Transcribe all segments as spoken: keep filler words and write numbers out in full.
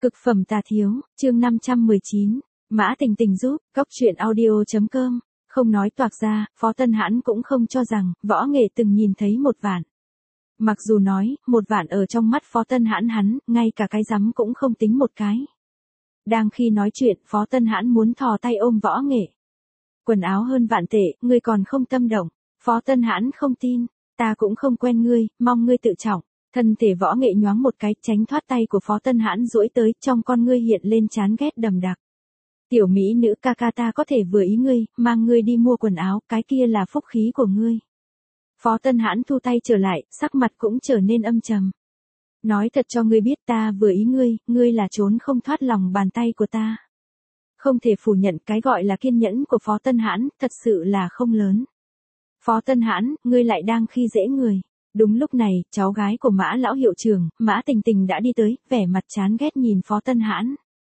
Cực phẩm tà thiếu, chương năm trăm mười chín, Mã Tình Tình giúp, cóc truyện audio.com, không nói toạc ra, Phó Tân Hãn cũng không cho rằng, võ nghệ từng nhìn thấy một vạn. Mặc dù nói, một vạn ở trong mắt Phó Tân Hãn hắn, ngay cả cái rắm cũng không tính một cái. Đang khi nói chuyện, Phó Tân Hãn muốn thò tay ôm võ nghệ. Quần áo hơn vạn tệ, ngươi còn không tâm động. Phó Tân Hãn không tin, ta cũng không quen ngươi, mong ngươi tự trọng. Thân thể võ nghệ nhoáng một cái, tránh thoát tay của Phó Tân Hãn duỗi tới, trong con ngươi hiện lên chán ghét đầm đặc. Tiểu mỹ nữ ca ca ta có thể vừa ý ngươi, mang ngươi đi mua quần áo, cái kia là phúc khí của ngươi. Phó Tân Hãn thu tay trở lại, sắc mặt cũng trở nên âm trầm. Nói thật cho ngươi biết ta vừa ý ngươi, ngươi là trốn không thoát lòng bàn tay của ta. Không thể phủ nhận cái gọi là kiên nhẫn của Phó Tân Hãn, thật sự là không lớn. Phó Tân Hãn, ngươi lại đang khi dễ người. Đúng lúc này, cháu gái của Mã lão hiệu trưởng, Mã Tình Tình đã đi tới, vẻ mặt chán ghét nhìn Phó Tân Hãn.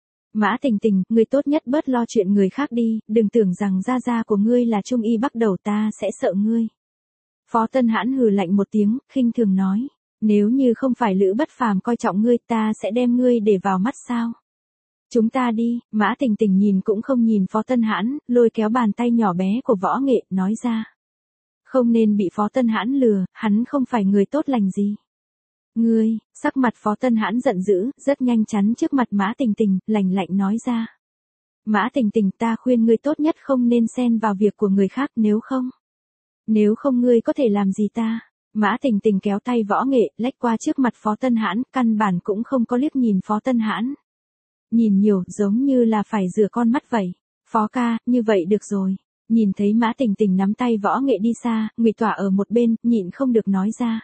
Mã Tình Tình, ngươi tốt nhất bớt lo chuyện người khác đi, đừng tưởng rằng gia gia của ngươi là trung y bắt đầu ta sẽ sợ ngươi. Phó Tân Hãn hừ lạnh một tiếng, khinh thường nói, nếu như không phải Lữ Bất Phàm coi trọng ngươi ta sẽ đem ngươi để vào mắt sao. Chúng ta đi, Mã Tình Tình nhìn cũng không nhìn Phó Tân Hãn, lôi kéo bàn tay nhỏ bé của võ nghệ, nói ra. Không nên bị Phó Tân Hãn lừa, hắn không phải người tốt lành gì. Ngươi, sắc mặt Phó Tân Hãn giận dữ, rất nhanh chắn trước mặt Mã Tình Tình, lạnh lạnh nói ra. Mã Tình Tình, ta khuyên ngươi tốt nhất không nên xen vào việc của người khác, nếu không. Nếu không ngươi có thể làm gì ta? Mã Tình Tình kéo tay võ nghệ, lách qua trước mặt Phó Tân Hãn, căn bản cũng không có liếc nhìn Phó Tân Hãn. Nhìn nhiều, giống như là phải rửa con mắt vậy. Phó ca, như vậy được rồi. Nhìn thấy Mã Tình Tình nắm tay võ nghệ đi xa, Ngụy Tỏa ở một bên, nhịn không được nói ra.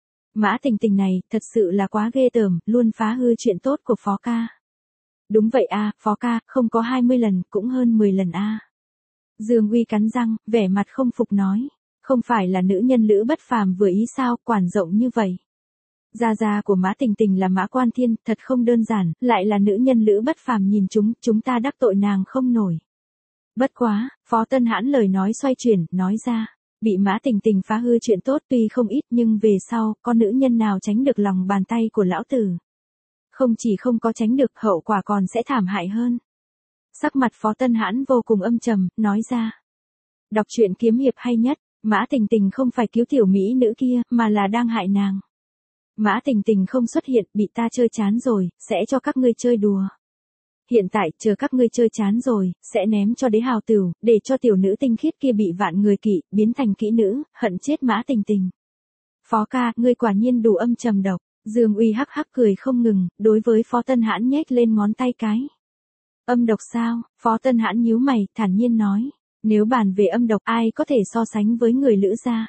Mã Tình Tình này, thật sự là quá ghê tởm, luôn phá hư chuyện tốt của Phó ca. Đúng vậy a, Phó ca, không có hai mươi lần, cũng hơn mười lần a. Dương Uy cắn răng, vẻ mặt không phục nói, không phải là nữ nhân Lữ Bất Phàm vừa ý sao, quản rộng như vậy. Gia gia của Mã Tình Tình là Mã Quan Thiên, thật không đơn giản, lại là nữ nhân Lữ Bất Phàm nhìn chúng, chúng ta đắc tội nàng không nổi. Bất quá, Phó Tân Hãn lời nói xoay chuyển, nói ra, bị Mã Tình Tình phá hư chuyện tốt tuy không ít nhưng về sau, con nữ nhân nào tránh được lòng bàn tay của lão tử. Không chỉ không có tránh được, hậu quả còn sẽ thảm hại hơn. Sắc mặt Phó Tân Hãn vô cùng âm trầm, nói ra. Đọc truyện kiếm hiệp hay nhất, Mã Tình Tình không phải cứu tiểu mỹ nữ kia, mà là đang hại nàng. Mã Tình Tình không xuất hiện, bị ta chơi chán rồi, sẽ cho các ngươi chơi đùa. Hiện tại, chờ các ngươi chơi chán rồi, sẽ ném cho đế hào tửu, để cho tiểu nữ tinh khiết kia bị vạn người kỵ, biến thành kỹ nữ, hận chết Mã Tình Tình. Phó ca, ngươi quả nhiên đủ âm trầm độc. Dương Uy hắc hắc cười không ngừng, đối với Phó Tân Hãn nhếch lên ngón tay cái. Âm độc sao? Phó Tân Hãn nhíu mày, thản nhiên nói. Nếu bàn về âm độc, ai có thể so sánh với người Lữ gia?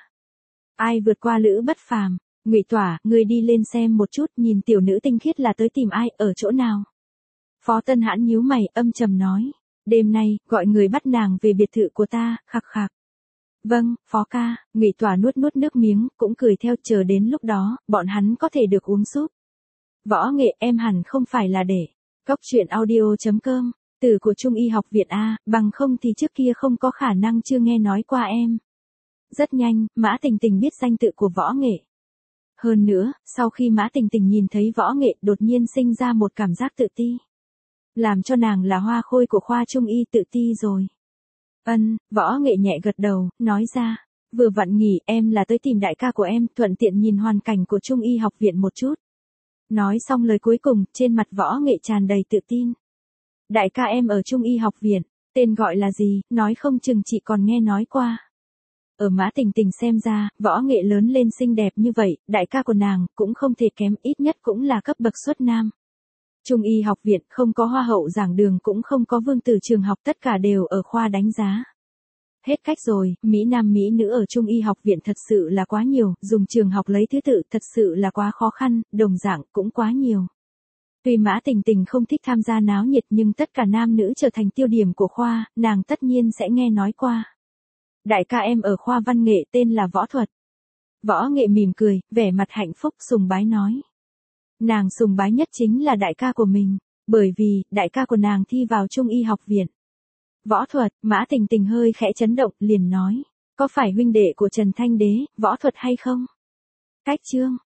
Ai vượt qua Lữ Bất Phàm? Ngụy Tỏa, ngươi đi lên xem một chút, nhìn tiểu nữ tinh khiết là tới tìm ai, ở chỗ nào? Phó Tân Hãn nhíu mày, âm trầm nói. Đêm nay, gọi người bắt nàng về biệt thự của ta, khạc khạc. Vâng, Phó ca, Ngụy Tỏa nuốt nuốt nước miếng, cũng cười theo, chờ đến lúc đó, bọn hắn có thể được uống súp. Võ nghệ em hẳn không phải là để. Cóc truyện audio.com, từ của Trung y học viện A, bằng không thì trước kia không có khả năng chưa nghe nói qua em. Rất nhanh, Mã Tình Tình biết danh tự của võ nghệ. Hơn nữa, sau khi Mã Tình Tình nhìn thấy võ nghệ đột nhiên sinh ra một cảm giác tự ti. Làm cho nàng là hoa khôi của khoa Trung y tự ti rồi. Ân, võ nghệ nhẹ gật đầu, nói ra. Vừa vặn nghỉ, em là tới tìm đại ca của em, thuận tiện nhìn hoàn cảnh của Trung y học viện một chút. Nói xong lời cuối cùng, trên mặt võ nghệ tràn đầy tự tin. Đại ca em ở Trung y học viện, tên gọi là gì, nói không chừng chị còn nghe nói qua. Ở Mã Tình Tình xem ra, võ nghệ lớn lên xinh đẹp như vậy, đại ca của nàng, cũng không thể kém, ít nhất cũng là cấp bậc xuất nam. Trung y học viện không có hoa hậu giảng đường cũng không có vương tử trường học, tất cả đều ở khoa đánh giá. Hết cách rồi, Mỹ nam Mỹ nữ ở Trung y học viện thật sự là quá nhiều, dùng trường học lấy thứ tự thật sự là quá khó khăn, đồng dạng cũng quá nhiều. Tuy Mã Tình Tình không thích tham gia náo nhiệt nhưng tất cả nam nữ trở thành tiêu điểm của khoa, nàng tất nhiên sẽ nghe nói qua. Đại ca em ở khoa văn nghệ tên là võ thuật. Võ nghệ mỉm cười, vẻ mặt hạnh phúc sùng bái nói. Nàng sùng bái nhất chính là đại ca của mình, bởi vì, đại ca của nàng thi vào Trung y học viện. Võ thuật, Mã Tình Tình hơi khẽ chấn động, liền nói, có phải huynh đệ của Trần Thanh Đế, võ thuật hay không? Cách chương,